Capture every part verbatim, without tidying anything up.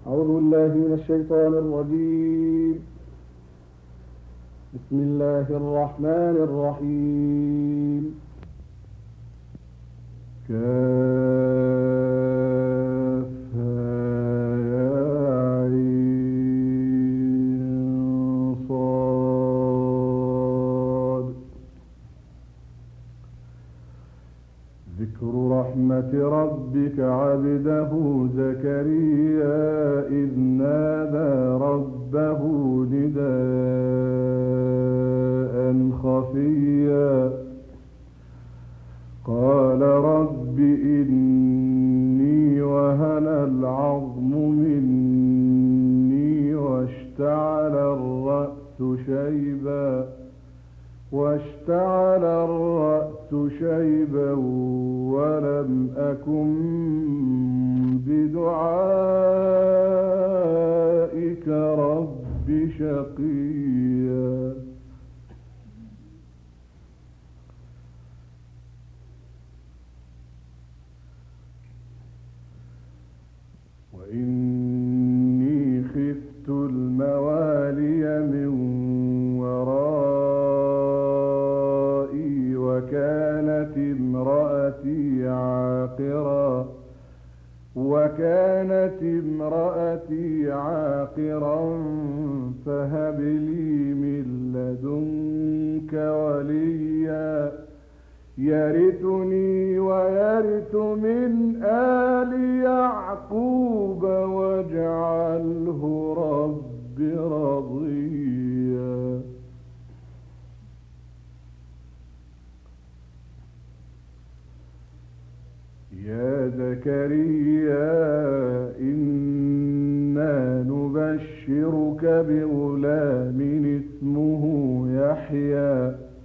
أعوذ بالله من الشيطان الرجيم. بسم الله الرحمن الرحيم. كافها يا عين صاد. ذكر رحمة ربك عبده زكريا إذ نادى ربه نداء خفيا قال رب إني وهن العظم مني واشتعل الرأس شيبا واشتعل الرأس شيبا ولم أكن بدعائك رب شقيا. وإني خفت الموالي من ورائي وكانت امرأتي عاقرا وكانت امرأتي عاقرا فهب لي من لدنك وليا يرثني ويرث من آل يعقوب واجعله رب رضيا. يا زكريا إنا نبشرك بغلام اسمه يحيى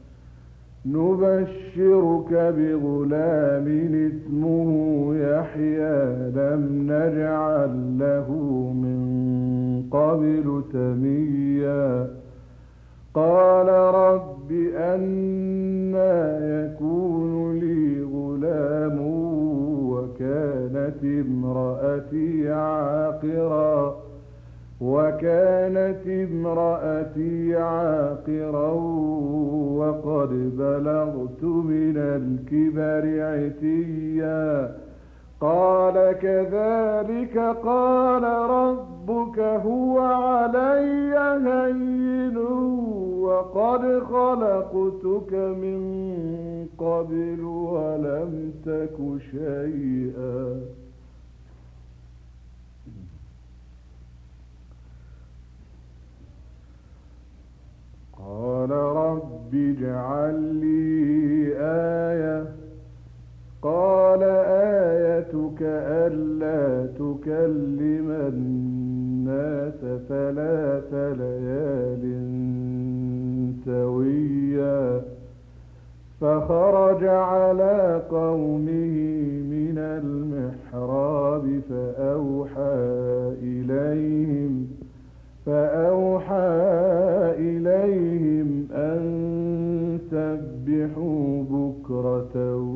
نبشرك بغلام اسمه يحيى لم نجعل له من قبل سميا. قال رب أنى يكون لي غلام وكانت امرأتي عاقرا وكانت امرأتي عاقرا وقد بلغت من الكبر عتيا. قال كذلك قال ربك هو علي هين وقد خلقتك من قبل ولم تك شيئا. قال رب اجعل لي آية قال آيتك ألا تكلم الناس ثلاث ليال سويا. فخرج على قومه من المحراب فأوحى إليهم فأوحى إليهم أن سبحوا بكرة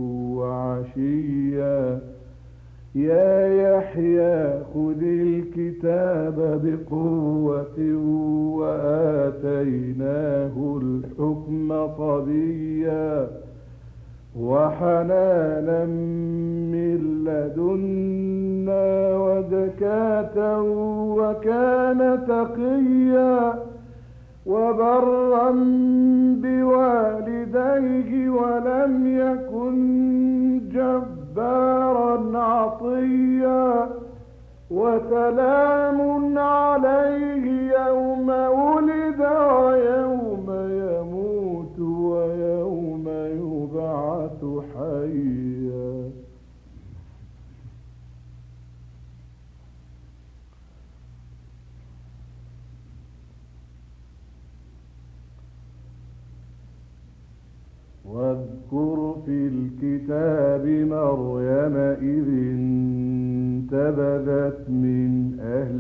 وعشيا. يا يحيى خذ الكتاب بقوة وآتيناه الحكم صبيا وحنانا من لدنا وزكاة وكان تقيا وبرا بوالديه ولم يكن جبارا عصيا. وسلام عليه يوم ولد ويوم يموت ويوم يبعث حيا. واذكر في الكتاب مريم إذ انتبذت من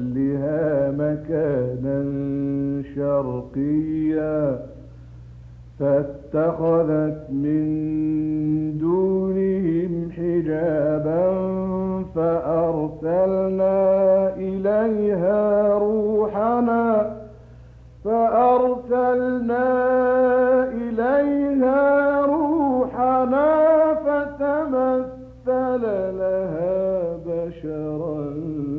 أهلها مكانا شرقيا فاتخذت من دونهم حجابا فأرسلنا إليها روحنا فأرسلنا إليها روحنا فتمثل لها بشرا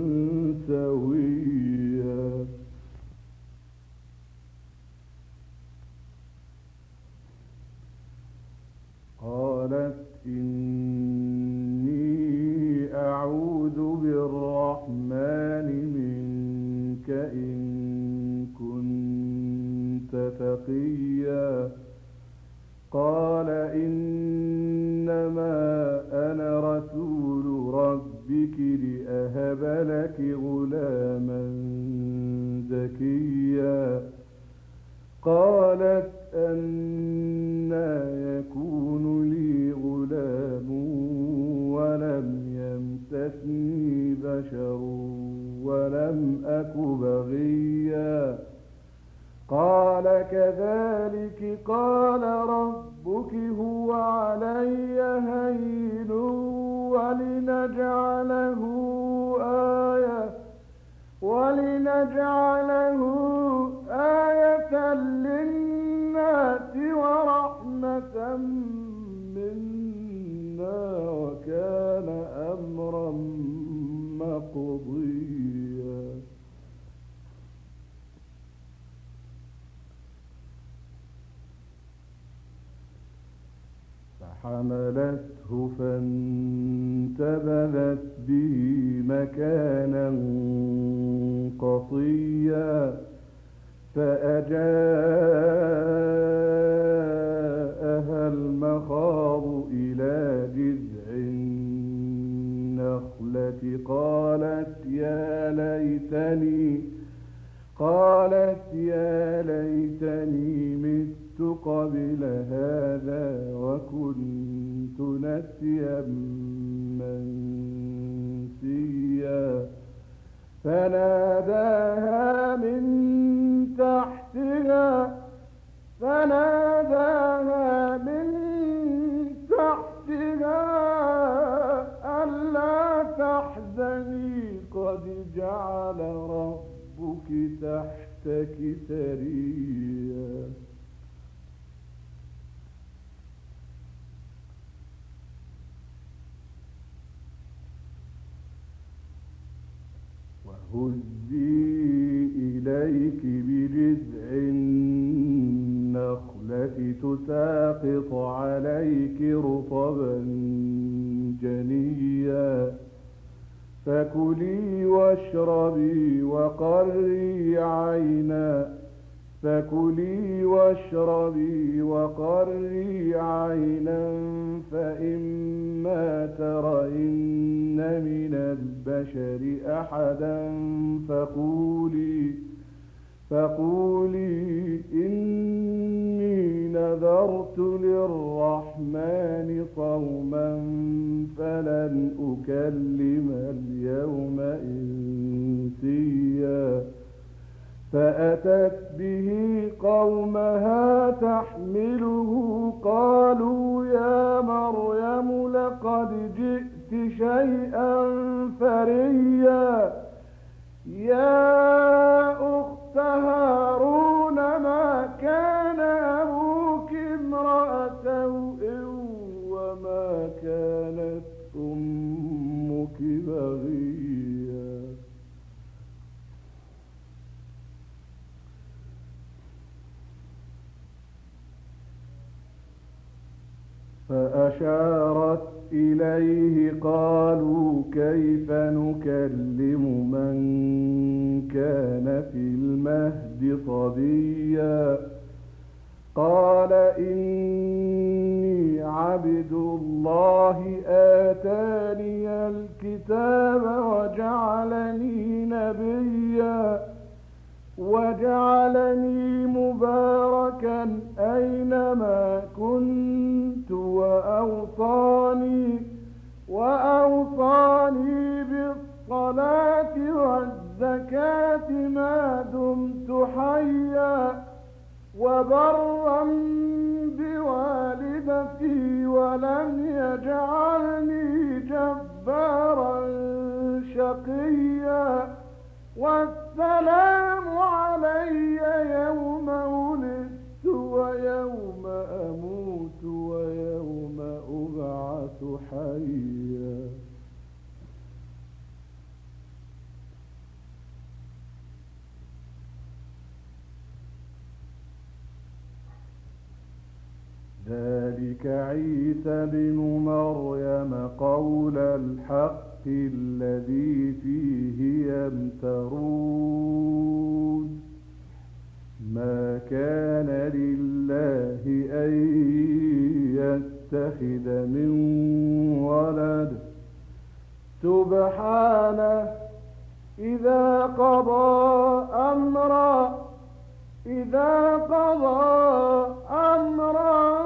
سويا. قالت إني أعوذ بالرحمن منك إن كنت تقيا. قال إنما أنا رسول ربك لأهب لك غلاما زكيا. قالت أنى يكون لي غلام ولم يمسسني بشر ولم أك بغيا. قال كذلك قال ربك هو علي هين ولنجعله آية ولنجعله آية للناس ورحمة منا وكان أمرا مقضيا. فحملته فانتبذت به مكانا قصيا. فأجاءها المخاض إلى جذع النخلة قالت يا ليتني قالت يا ليتني مت قبل هذا وكنت نسيا منسيا. فناداها من تحتها فناداها من تحتها ألا تحزني قد جعل ربك تحتك سريا. وهزي إليك بجذع النخلة تساقط عليك رطبا جنيا. فكلي واشربي وقري عينا فكلي واشربي وقري عينا فإما ترين من البشر أحدا فقولي فقولي إني نذرت للرحمن صوما فلن أكلم اليوم إنسيا. فأتت به قومها تحمله قالوا يا مريم لقد جئت شيئا فريا. يا أخت هارون ما كان أبوك امرأ سوء وما كانت أمك بغيا. فأشارت إليه قالوا كيف نكلم من كان في المهد صبيا. قال إني عبد الله آتاني الكتاب وجعلني نبيا وجعلني مباركا أينما كنت وأوصاني وأوصاني بالصلاة والزكاة ما دمت حيا وبرا بإزتي ولم يجعلني جبارا شقيا والسلام علي يوم ولدت ويوم أموت ويوم أبعث حيا. ذلك عيسى بن مريم قول الحق الذي فيه يمترون ما كان لله أن يتخذ من ولد سبحانه إذا قضى أمرا إذا قضى أمرا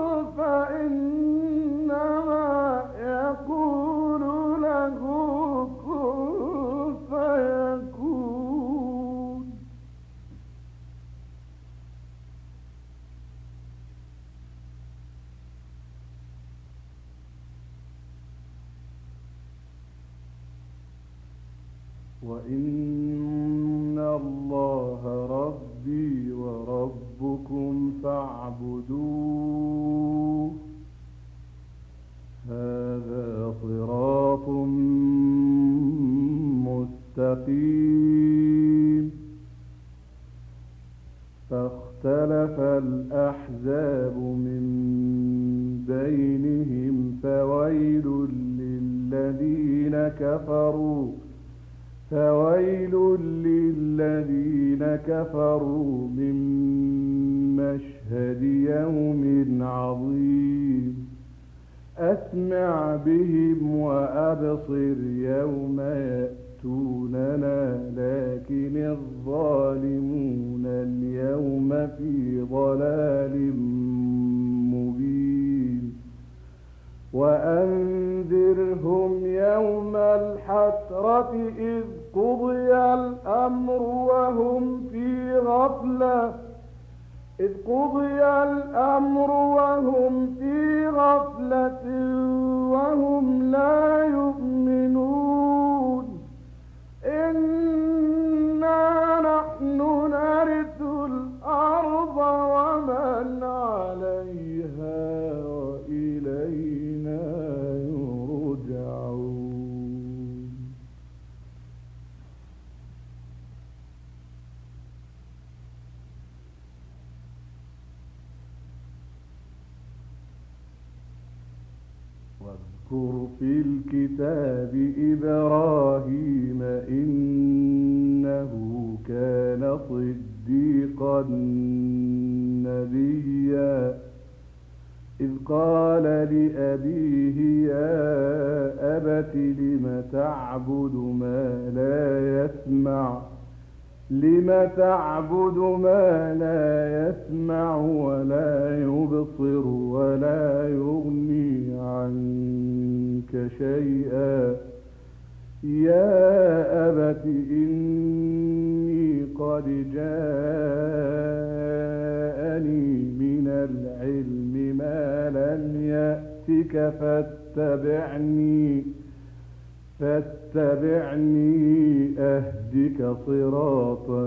فإنما يقول له كن فيكون. وإن الله ربي وربكم فاعبدوه هذا صراط مستقيم. فاختلف الأحزاب من بينهم فويل للذين كفروا فويل للذين كفروا من مشهد يوم عظيم. أسمع بهم وأبصر يوم يأتوننا لكن الظالمون اليوم في ضلال مبين. وأنذرهم يوم الحسرة إذ قضي الأمر وهم في غفلة إذ قضي الأمر وهم في غفلة وهم لا يؤمنون. إنا نحن نرث الأرض ومن عليها وإلينا يرجعون. واذكر في الكتاب إبراهيم إنه كان صديقا نبيا إذ قال لأبيه يا أبت لم تعبد ما لا يسمع لم تعبد ما لا يسمع ولا يبصر ولا يغني عنك شيئا يا أبت إني قد جاءني من العلم ما لم يأتك فاتبعني فاتبعني أهدك صراطا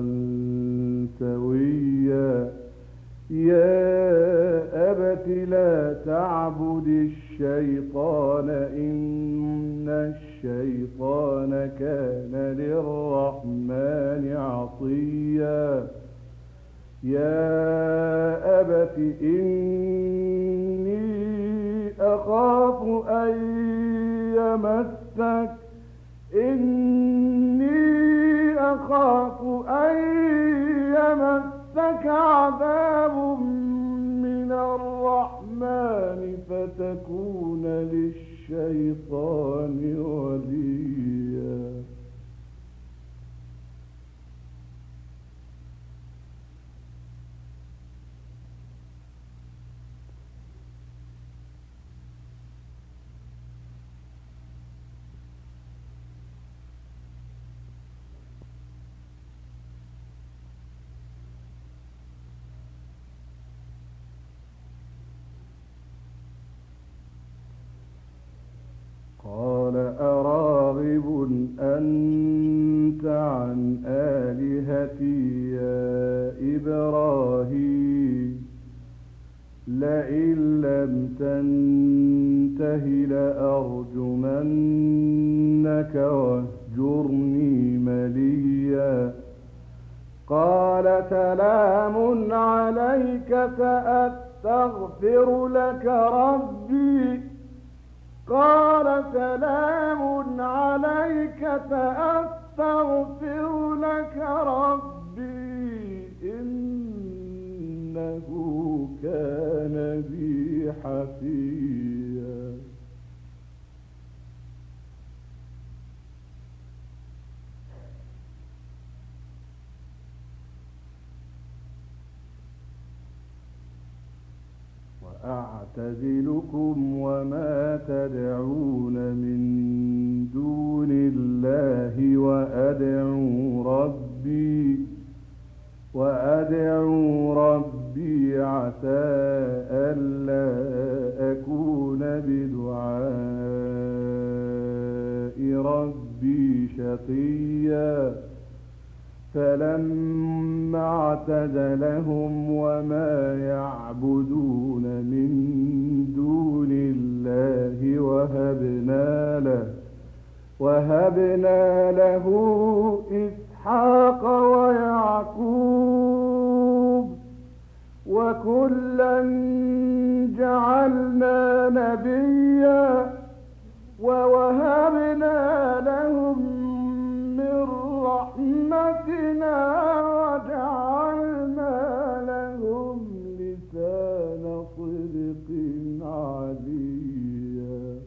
سويا. يا أبت لا تعبد الشيطان إن الشيطان كان للرحمن عصيا. يا أبت إني أخاف أن يمسك إني أخاف أن يمسك عذاب من الرحمن فتكون للشيطان وليا. قال أراغب أنت عن آلهتي يا إبراهيم لئن لم تنته لأرجمنك واهجرني مليا قال سلام عليك سأستغفر لك ربي قال سلام عليك سأستغفر لك ربي إنه كان بي حفيا. وأعتزلكم وما تدعون من دون الله وأدعو ربي وأدعو ربي عسى ألا أكون بدعاء ربي شقيا فلما اعتزلهم وما يعبدون من دون الله وهبنا له وهبنا له إسحاق ويعقوب وكلا جعلنا نبيا ووهبنا لهم من رحمتنا وجعلنا لهم لسان صدق عليا.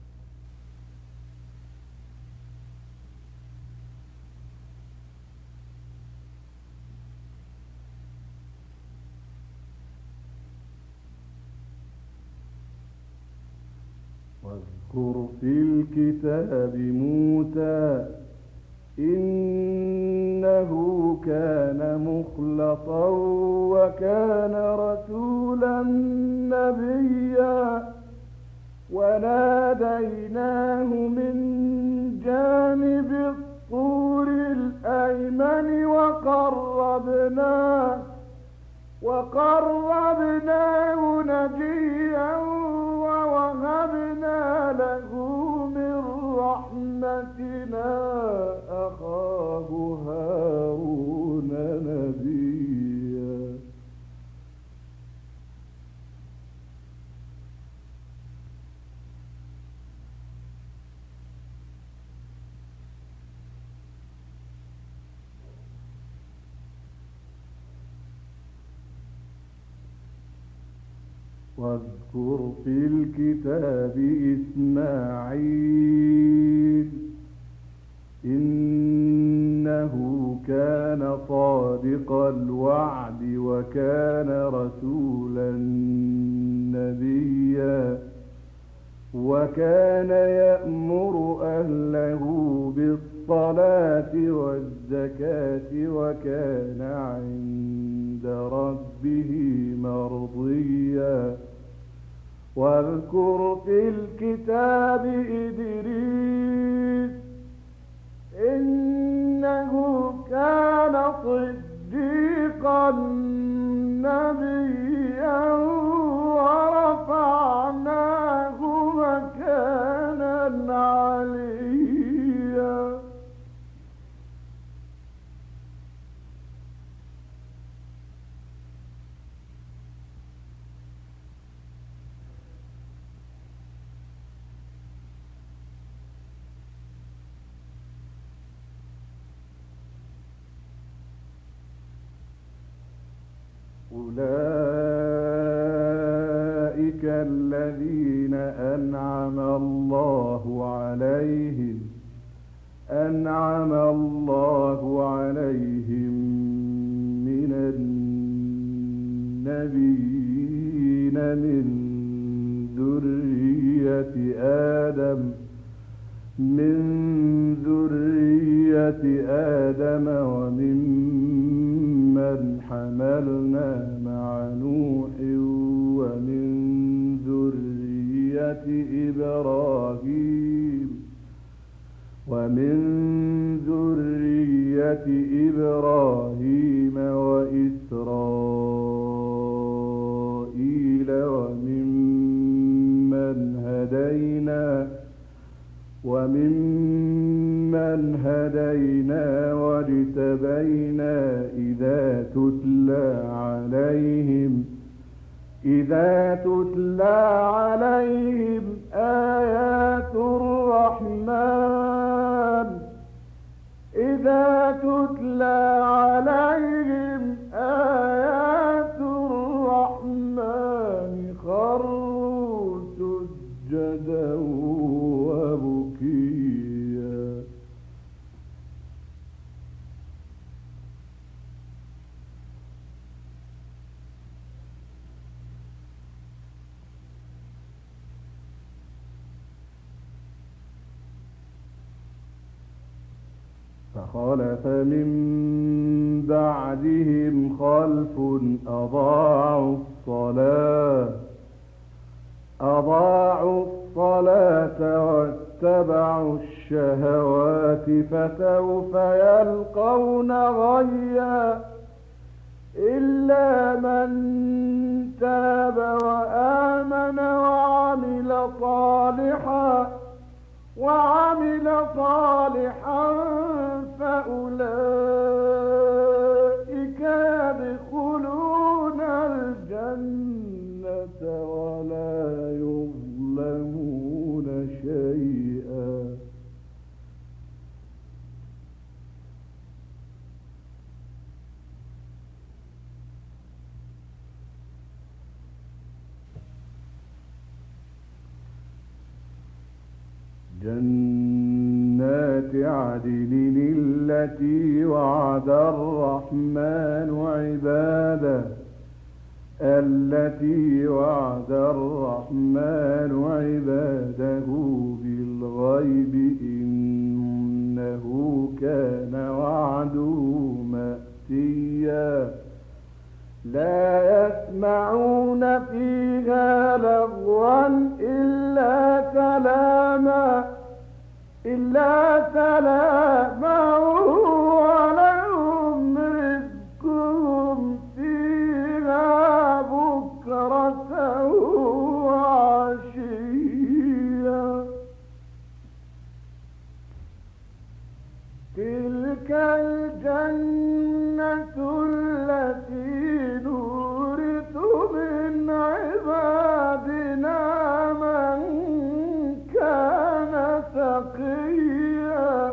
واذكر في الكتاب موسى إنه كان مخلصا وكان رسولا نبيا وناديناه من جانب الطور الأيمن وقربناه وقربناه نجيا ووهبنا له من رحمتنا أخاه هارون نبيا. واذكر في الكتاب إسماعيل إنه كان صادق الوعد وكان رسولا نبيا وكان يأمر أهله بالصلاة والزكاة وكان عند ربه مرضيا. واذكر في الكتاب إدريس إنه كان صديقا نبيا ورفعناه مكانا عليا. أولئك الذين أنعم الله عليهم أنعم الله عليهم من النبيين من ذرية آدم من ذرية آدم وممن حملنا مع نوح ومن ذرية إبراهيم ومن ذرية إبراهيم وإسرائيل وممن هدينا وممن هدينا واجتبينا إذا تتلى عليهم إذا تتلى عليهم آيات الرحمن إذا تتلى عليهم آيات الرحمن خروا سجدا وبكيا. فخلف من بعدهم خلف أضاعوا الصلاة أضاعوا الصلاة واتبعوا الشهوات فسوف يلقون غيا إلا من تاب وآمن وعمل صالحا وعمل صالحا فأولئك يدخلون الجنة ولا يظلمون شيئا. جنات عدن التي وعد الرحمن عباده التي وعد الرحمن عباده بالغيب إنه كان وعده مأتيا. لا يسمعون فيها لغوا إلا سلاما إلا سلاما ولهم رزقهم فيها بكرة وعشيا. تلك الجنة التي نورث من عبادنا من كان تقيا.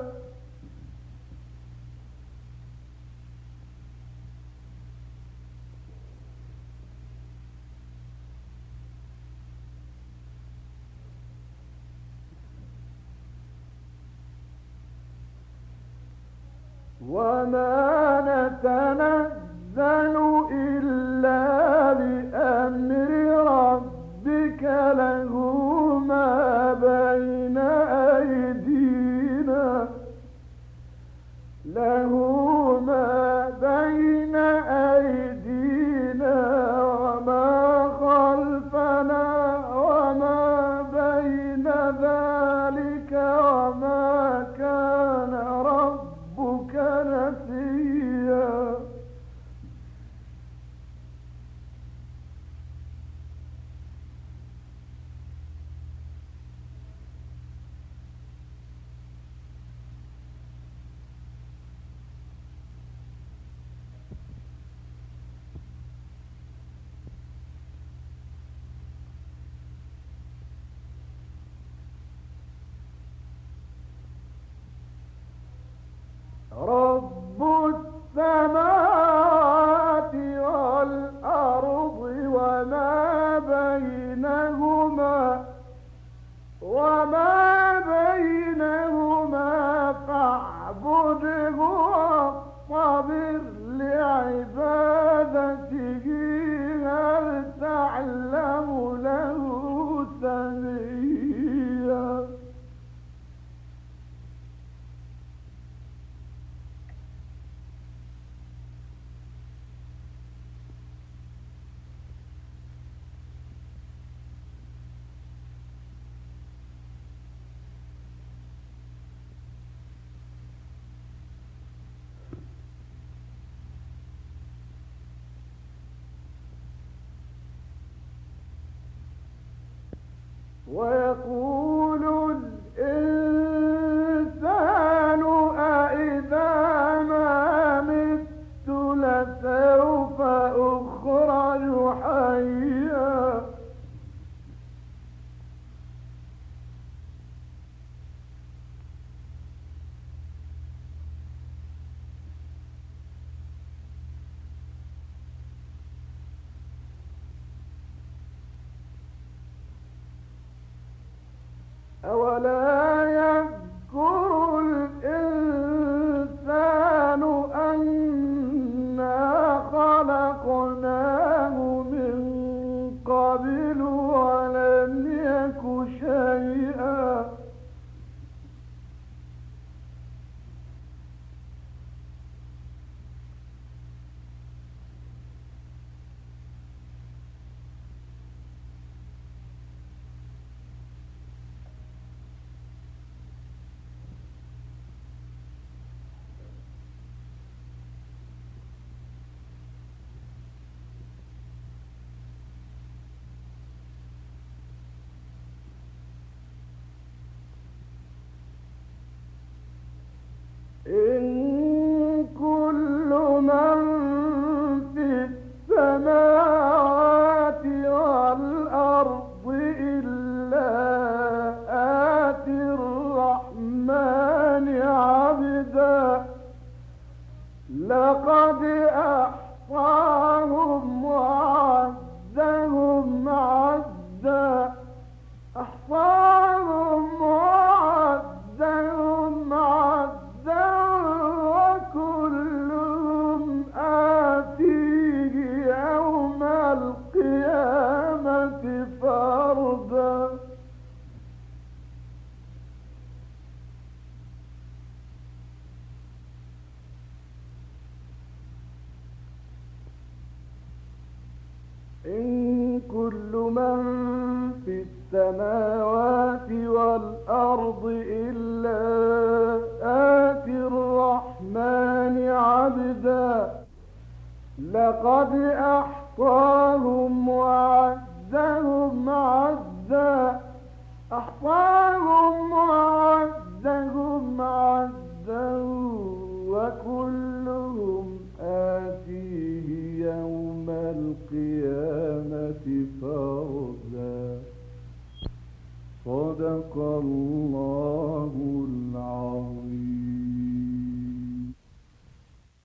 وما نتنزل إلا بأمر ربك له ما بين أيدينا له ما بين أيدينا وما خلفنا وما بين ذلك وما كان ربك نسيا. رب السماوات والأرض وما بينهما وما بينهما فاعبده واصطبر لعبادته هل تعلم له سميا. ويقول الإنسان أإذا ما مت لسوف أخرج حيا. أولا يذكر الإنسان أنا خلقناه من قبل ولم يك شيئا. إن كل من في السماوات والأرض إلا آتي الرحمن عبدا. لقد أحصاهم وعدهم عدا. أحصاهم وعدهم عدا وكلهم آتيه يوم القيامة فردا. إن كل من في السماوات والأرض إلا آتي الرحمن عبدا. لقد أحصاهم وعدهم عدا. أحصاهم وعدهم عدا وكلهم آتيه يوم القيامة فردا. صدق الله